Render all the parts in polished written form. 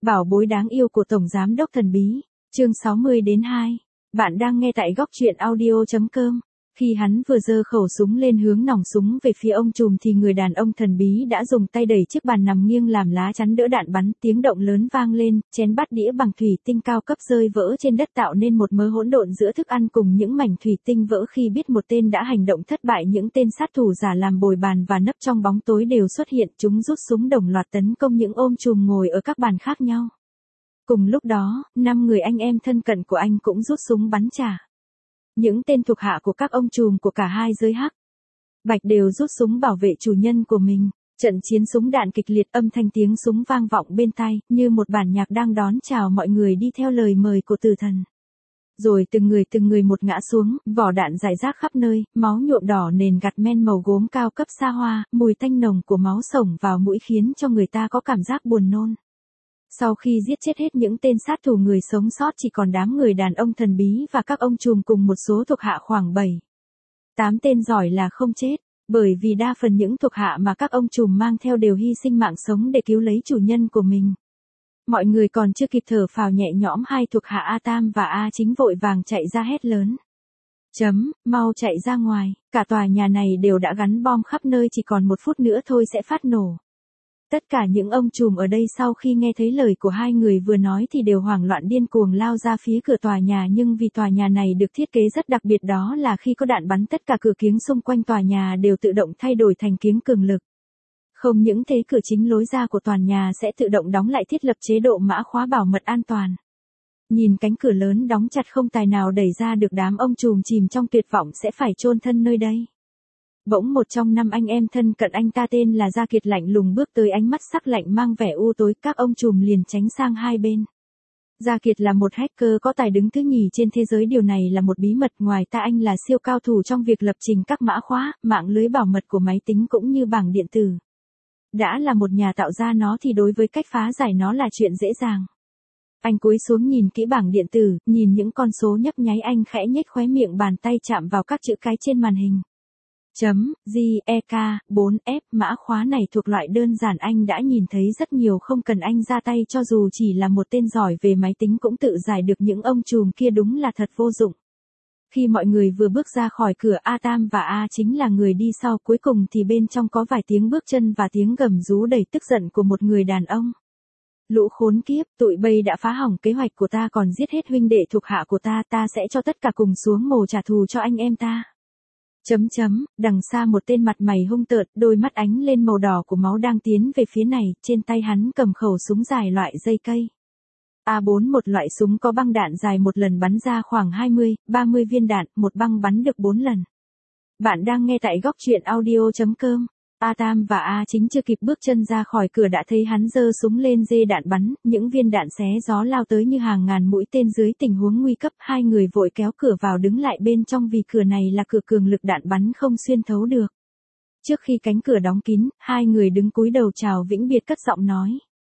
Bảo bối đáng yêu của Tổng Giám đốc Thần Bí, chương 60-2. Bạn đang nghe tại góc truyện audio.com. Khi hắn vừa giơ khẩu súng lên hướng nòng súng về phía ông trùm thì người đàn ông thần bí đã dùng tay đẩy chiếc bàn nằm nghiêng làm lá chắn đỡ đạn bắn, tiếng động lớn vang lên, chén bát đĩa bằng thủy tinh cao cấp rơi vỡ trên đất tạo nên một mớ hỗn độn giữa thức ăn cùng những mảnh thủy tinh vỡ. Khi biết một tên đã hành động thất bại, những tên sát thủ giả làm bồi bàn và nấp trong bóng tối đều xuất hiện, chúng rút súng đồng loạt tấn công những ôm trùm ngồi ở các bàn khác nhau. Cùng lúc đó, 5 người anh em thân cận của anh cũng rút súng bắn trả. Những tên thuộc hạ của các ông trùm của cả hai giới Hắc, Bạch đều rút súng bảo vệ chủ nhân của mình. Trận chiến súng đạn kịch liệt, âm thanh tiếng súng vang vọng bên tai, như một bản nhạc đang đón chào mọi người đi theo lời mời của tử thần. Rồi từng người một ngã xuống, vỏ đạn rải rác khắp nơi, máu nhuộm đỏ nền gạch men màu gốm cao cấp xa hoa, mùi tanh nồng của máu xổng vào mũi khiến cho người ta có cảm giác buồn nôn. Sau khi giết chết hết những tên sát thủ, người sống sót chỉ còn đám người đàn ông thần bí và các ông trùm cùng một số thuộc hạ khoảng 7-8 tên giỏi là không chết, bởi vì đa phần những thuộc hạ mà các ông trùm mang theo đều hy sinh mạng sống để cứu lấy chủ nhân của mình. Mọi người còn chưa kịp thở phào nhẹ nhõm, hai thuộc hạ A Tam và A Chính vội vàng chạy ra hét lớn. Mau chạy ra ngoài, cả tòa nhà này đều đã gắn bom khắp nơi, chỉ còn 1 phút nữa thôi sẽ phát nổ. Tất cả những ông trùm ở đây sau khi nghe thấy lời của hai người vừa nói thì đều hoảng loạn điên cuồng lao ra phía cửa tòa nhà, nhưng vì tòa nhà này được thiết kế rất đặc biệt, đó là khi có đạn bắn tất cả cửa kiếng xung quanh tòa nhà đều tự động thay đổi thành kiếng cường lực. Không những thế, cửa chính lối ra của tòa nhà sẽ tự động đóng lại, thiết lập chế độ mã khóa bảo mật an toàn. Nhìn cánh cửa lớn đóng chặt không tài nào đẩy ra được, đám ông trùm chìm trong tuyệt vọng sẽ phải chôn thân nơi đây. Bỗng một trong 5 anh em thân cận anh ta tên là Gia Kiệt lạnh lùng bước tới, ánh mắt sắc lạnh mang vẻ u tối, các ông trùm liền tránh sang hai bên. Gia Kiệt là một hacker có tài đứng thứ nhì trên thế giới, điều này là một bí mật, ngoài ta anh là siêu cao thủ trong việc lập trình các mã khóa, mạng lưới bảo mật của máy tính cũng như bảng điện tử. Đã là một nhà tạo ra nó thì đối với cách phá giải nó là chuyện dễ dàng. Anh cúi xuống nhìn kỹ bảng điện tử, nhìn những con số nhấp nháy, anh khẽ nhếch khóe miệng, bàn tay chạm vào các chữ cái trên màn hình. .GEK4F, mã khóa này thuộc loại đơn giản, anh đã nhìn thấy rất nhiều, không cần anh ra tay, cho dù chỉ là một tên giỏi về máy tính cũng tự giải được. Những ông trùm kia đúng là thật vô dụng. Khi mọi người vừa bước ra khỏi cửa, A Tam và A Chính là người đi sau, cuối cùng thì bên trong có vài tiếng bước chân và tiếng gầm rú đầy tức giận của một người đàn ông. Lũ khốn kiếp, tụi bay đã phá hỏng kế hoạch của ta, còn giết hết huynh đệ thuộc hạ của ta, ta sẽ cho tất cả cùng xuống mồ trả thù cho anh em ta. Đằng xa một tên mặt mày hung tợn, đôi mắt ánh lên màu đỏ của máu đang tiến về phía này, trên tay hắn cầm khẩu súng dài loại dây cây. A4, một loại súng có băng đạn dài, một lần bắn ra khoảng 20-30 viên đạn, một băng bắn được 4 lần. Bạn đang nghe tại góc truyện audio.com. A Tam và A Chính chưa kịp bước chân ra khỏi cửa đã thấy hắn giơ súng lên dê đạn bắn, những viên đạn xé gió lao tới như hàng ngàn mũi tên. Dưới tình huống nguy cấp, hai người vội kéo cửa vào đứng lại bên trong vì cửa này là cửa cường lực, đạn bắn không xuyên thấu được. Trước khi cánh cửa đóng kín, hai người đứng cúi đầu chào vĩnh biệt, cất giọng nói.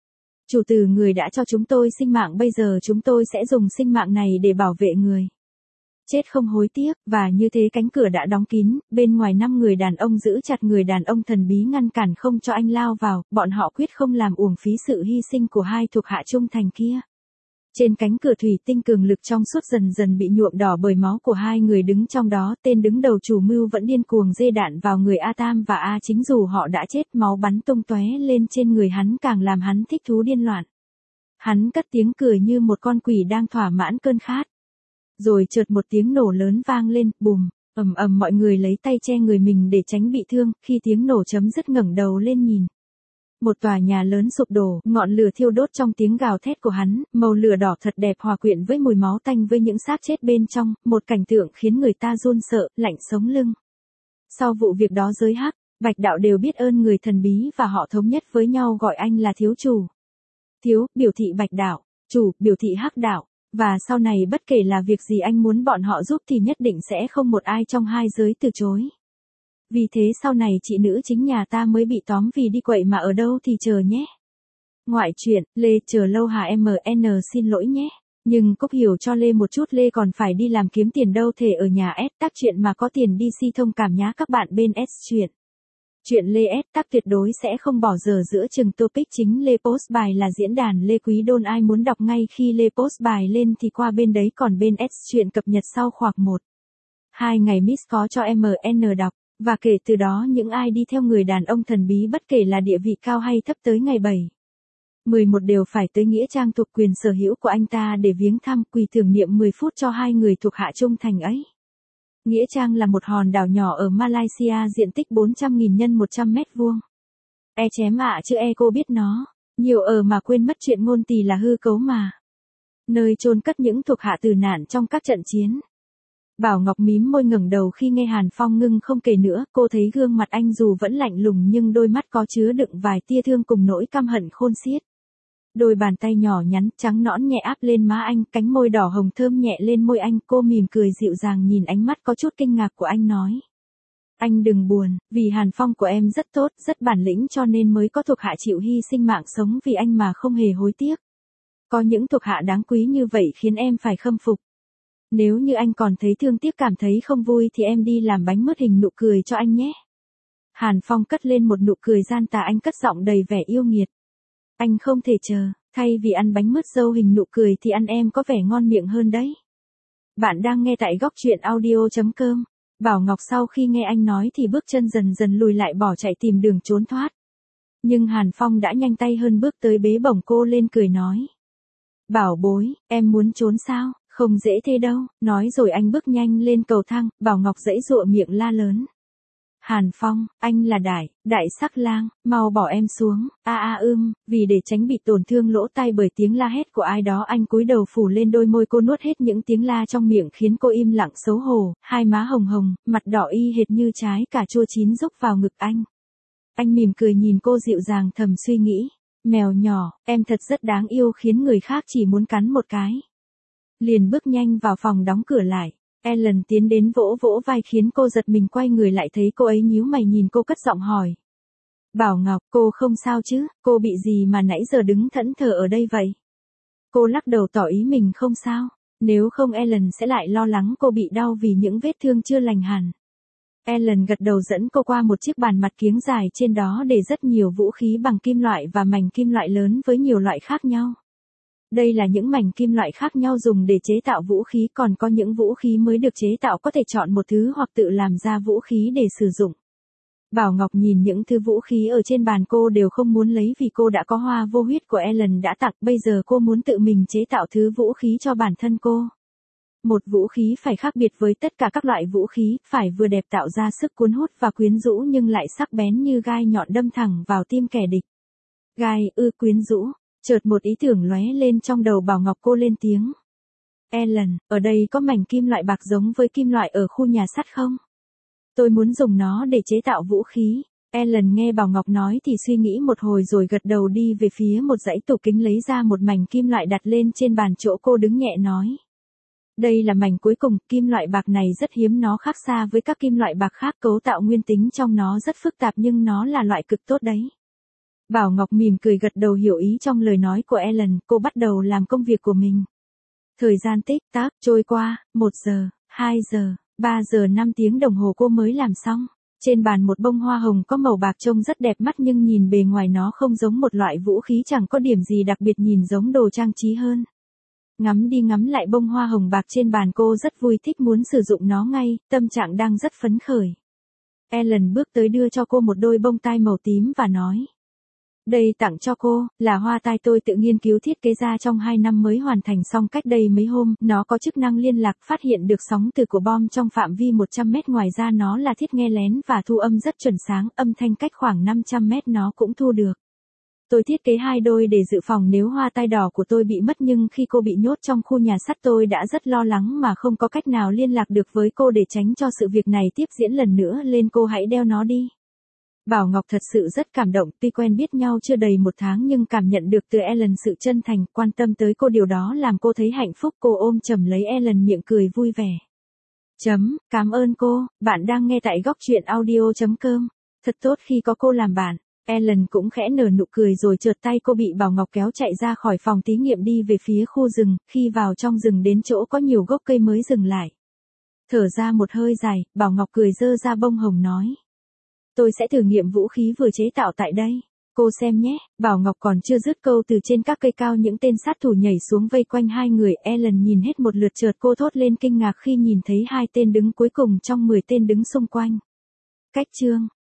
Chủ tử, người đã cho chúng tôi sinh mạng, bây giờ chúng tôi sẽ dùng sinh mạng này để bảo vệ người. Chết không hối tiếc. Và như thế cánh cửa đã đóng kín, bên ngoài 5 người đàn ông giữ chặt người đàn ông thần bí, ngăn cản không cho anh lao vào, bọn họ quyết không làm uổng phí sự hy sinh của hai thuộc hạ trung thành kia. Trên cánh cửa thủy tinh cường lực trong suốt dần dần bị nhuộm đỏ bởi máu của hai người đứng trong đó, tên đứng đầu chủ mưu vẫn điên cuồng dê đạn vào người A Tam và A Chính, dù họ đã chết, máu bắn tung tóe lên trên người hắn càng làm hắn thích thú điên loạn. Hắn cất tiếng cười như một con quỷ đang thỏa mãn cơn khát. Rồi chợt một tiếng nổ lớn vang lên, bùm, ầm, mọi người lấy tay che người mình để tránh bị thương. Khi tiếng nổ chấm dứt, ngẩng đầu lên nhìn. Một tòa nhà lớn sụp đổ, ngọn lửa thiêu đốt trong tiếng gào thét của hắn, màu lửa đỏ thật đẹp hòa quyện với mùi máu tanh với những xác chết bên trong, một cảnh tượng khiến người ta run sợ, lạnh sống lưng. Sau vụ việc đó, giới Hắc, Bạch đạo đều biết ơn người thần bí và họ thống nhất với nhau gọi anh là thiếu chủ. Thiếu, biểu thị Bạch đạo, chủ, biểu thị Hắc đạo. Và sau này bất kể là việc gì anh muốn bọn họ giúp thì nhất định sẽ không một ai trong hai giới từ chối. Vì thế sau này chị nữ chính nhà ta mới bị tóm vì đi quậy, mà ở đâu thì chờ nhé. Ngoại truyện, Lê chờ lâu hả MN, xin lỗi nhé. Nhưng Cúc hiểu cho Lê một chút, Lê còn phải đi làm kiếm tiền đâu thể ở nhà S tác chuyện mà có tiền, DC thông cảm nhá các bạn bên S truyện. Chuyện Lê S tắc tuyệt đối sẽ không bỏ dở giữa chừng topic chính Lê post bài là diễn đàn Lê Quý Đôn, ai muốn đọc ngay khi Lê post bài lên thì qua bên đấy, còn bên S chuyện cập nhật sau khoảng 1-2 ngày Miss có cho MN đọc, và kể từ đó những ai đi theo người đàn ông thần bí bất kể là địa vị cao hay thấp tới ngày 7-11 đều phải tới nghĩa trang thuộc quyền sở hữu của anh ta để viếng thăm, quỳ tưởng niệm 10 phút cho hai người thuộc hạ trung thành ấy. Nghĩa trang là một hòn đảo nhỏ ở Malaysia diện tích 400.000 x 100 mét vuông. Chém ạ chứ cô biết nó. Nhiều mà quên mất chuyện ngôn tỳ là hư cấu mà. Nơi chôn cất những thuộc hạ tử nạn trong các trận chiến. Bảo Ngọc mím môi ngẩng đầu khi nghe Hàn Phong ngưng không kể nữa, cô thấy gương mặt anh dù vẫn lạnh lùng nhưng đôi mắt có chứa đựng vài tia thương cùng nỗi căm hận khôn xiết. Đôi bàn tay nhỏ nhắn trắng nõn nhẹ áp lên má anh, cánh môi đỏ hồng thơm nhẹ lên môi anh, cô mỉm cười dịu dàng nhìn ánh mắt có chút kinh ngạc của anh nói. Anh đừng buồn, vì Hàn Phong của em rất tốt, rất bản lĩnh cho nên mới có thuộc hạ chịu hy sinh mạng sống vì anh mà không hề hối tiếc. Có những thuộc hạ đáng quý như vậy khiến em phải khâm phục. Nếu như anh còn thấy thương tiếc, cảm thấy không vui thì em đi làm bánh mứt hình nụ cười cho anh nhé. Hàn Phong cất lên một nụ cười gian tà, anh cất giọng đầy vẻ yêu nghiệt. Anh không thể chờ, thay vì ăn bánh mứt dâu hình nụ cười thì ăn em có vẻ ngon miệng hơn đấy. Bạn đang nghe tại góc truyện audio.com. Bảo Ngọc sau khi nghe anh nói thì bước chân dần dần lùi lại, bỏ chạy tìm đường trốn thoát. Nhưng Hàn Phong đã nhanh tay hơn, bước tới bế bổng cô lên cười nói. Bảo bối, em muốn trốn sao? Không dễ thế đâu. Nói rồi anh bước nhanh lên cầu thang. Bảo Ngọc giãy giụa miệng la lớn. Hàn Phong, anh là đại sắc lang, mau bỏ em xuống. Vì để tránh bị tổn thương lỗ tai bởi tiếng la hét của ai đó, anh cúi đầu phủ lên đôi môi cô, nuốt hết những tiếng la trong miệng khiến cô im lặng xấu hổ, hai má hồng hồng, mặt đỏ y hệt như trái cà chua chín rúc vào ngực anh. Anh mỉm cười nhìn cô dịu dàng, thầm suy nghĩ, mèo nhỏ, em thật rất đáng yêu khiến người khác chỉ muốn cắn một cái. Liền bước nhanh vào phòng đóng cửa lại. Ellen tiến đến vỗ vỗ vai khiến cô giật mình, quay người lại thấy cô ấy nhíu mày nhìn cô, cất giọng hỏi. Bảo Ngọc, cô không sao chứ, cô bị gì mà nãy giờ đứng thẫn thờ ở đây vậy? Cô lắc đầu tỏ ý mình không sao, nếu không Ellen sẽ lại lo lắng cô bị đau vì những vết thương chưa lành hẳn. Ellen gật đầu dẫn cô qua một chiếc bàn mặt kiếng dài, trên đó để rất nhiều vũ khí bằng kim loại và mảnh kim loại lớn với nhiều loại khác nhau. Đây là những mảnh kim loại khác nhau dùng để chế tạo vũ khí, còn có những vũ khí mới được chế tạo có thể chọn một thứ hoặc tự làm ra vũ khí để sử dụng. Bảo Ngọc nhìn những thứ vũ khí ở trên bàn cô đều không muốn lấy vì cô đã có hoa vô huyết của Ellen đã tặng, bây giờ cô muốn tự mình chế tạo thứ vũ khí cho bản thân cô. Một vũ khí phải khác biệt với tất cả các loại vũ khí, phải vừa đẹp tạo ra sức cuốn hút và quyến rũ nhưng lại sắc bén như gai nhọn đâm thẳng vào tim kẻ địch. Gai, quyến rũ. Chợt một ý tưởng lóe lên trong đầu Bảo Ngọc, cô lên tiếng. Ellen, ở đây có mảnh kim loại bạc giống với kim loại ở khu nhà sắt không? Tôi muốn dùng nó để chế tạo vũ khí. Ellen nghe Bảo Ngọc nói thì suy nghĩ một hồi rồi gật đầu, đi về phía một dãy tủ kính lấy ra một mảnh kim loại đặt lên trên bàn chỗ cô đứng, nhẹ nói. Đây là mảnh cuối cùng, kim loại bạc này rất hiếm, nó khác xa với các kim loại bạc khác, cấu tạo nguyên tính trong nó rất phức tạp nhưng nó là loại cực tốt đấy. Bảo Ngọc mỉm cười gật đầu, hiểu ý trong lời nói của Ellen, cô bắt đầu làm công việc của mình. Thời gian tích tắc trôi qua, 1 giờ, 2 giờ, 3 giờ, 5 tiếng đồng hồ cô mới làm xong. Trên bàn một bông hoa hồng có màu bạc trông rất đẹp mắt nhưng nhìn bề ngoài nó không giống một loại vũ khí, chẳng có điểm gì đặc biệt, nhìn giống đồ trang trí hơn. Ngắm đi ngắm lại bông hoa hồng bạc trên bàn, cô rất vui, thích muốn sử dụng nó ngay, tâm trạng đang rất phấn khởi. Ellen bước tới đưa cho cô một đôi bông tai màu tím và nói. Đây tặng cho cô, là hoa tai tôi tự nghiên cứu thiết kế ra trong 2 năm mới hoàn thành xong cách đây mấy hôm, nó có chức năng liên lạc, phát hiện được sóng từ của bom trong phạm vi 100 mét, ngoài ra nó là thiết nghe lén và thu âm rất chuẩn sáng, âm thanh cách khoảng 500 mét nó cũng thu được. Tôi thiết kế 2 đôi để dự phòng nếu hoa tai đỏ của tôi bị mất, nhưng khi cô bị nhốt trong khu nhà sắt tôi đã rất lo lắng mà không có cách nào liên lạc được với cô, để tránh cho sự việc này tiếp diễn lần nữa, lên cô hãy đeo nó đi. Bảo Ngọc thật sự rất cảm động, tuy quen biết nhau chưa đầy 1 tháng nhưng cảm nhận được từ Ellen sự chân thành, quan tâm tới cô, điều đó làm cô thấy hạnh phúc, cô ôm chầm lấy Ellen miệng cười vui vẻ. Cảm ơn cô, bạn đang nghe tại góc truyện audio.com, thật tốt khi có cô làm bạn. Ellen cũng khẽ nở nụ cười rồi chợt tay cô bị Bảo Ngọc kéo chạy ra khỏi phòng thí nghiệm, đi về phía khu rừng, khi vào trong rừng đến chỗ có nhiều gốc cây mới dừng lại. Thở ra một hơi dài, Bảo Ngọc cười giơ ra bông hồng nói. Tôi sẽ thử nghiệm vũ khí vừa chế tạo tại đây. Cô xem nhé, Bảo Ngọc còn chưa dứt câu từ trên các cây cao những tên sát thủ nhảy xuống vây quanh hai người. Ellen nhìn hết một lượt chợt cô thốt lên kinh ngạc khi nhìn thấy hai tên đứng cuối cùng trong 10 tên đứng xung quanh. Cách chương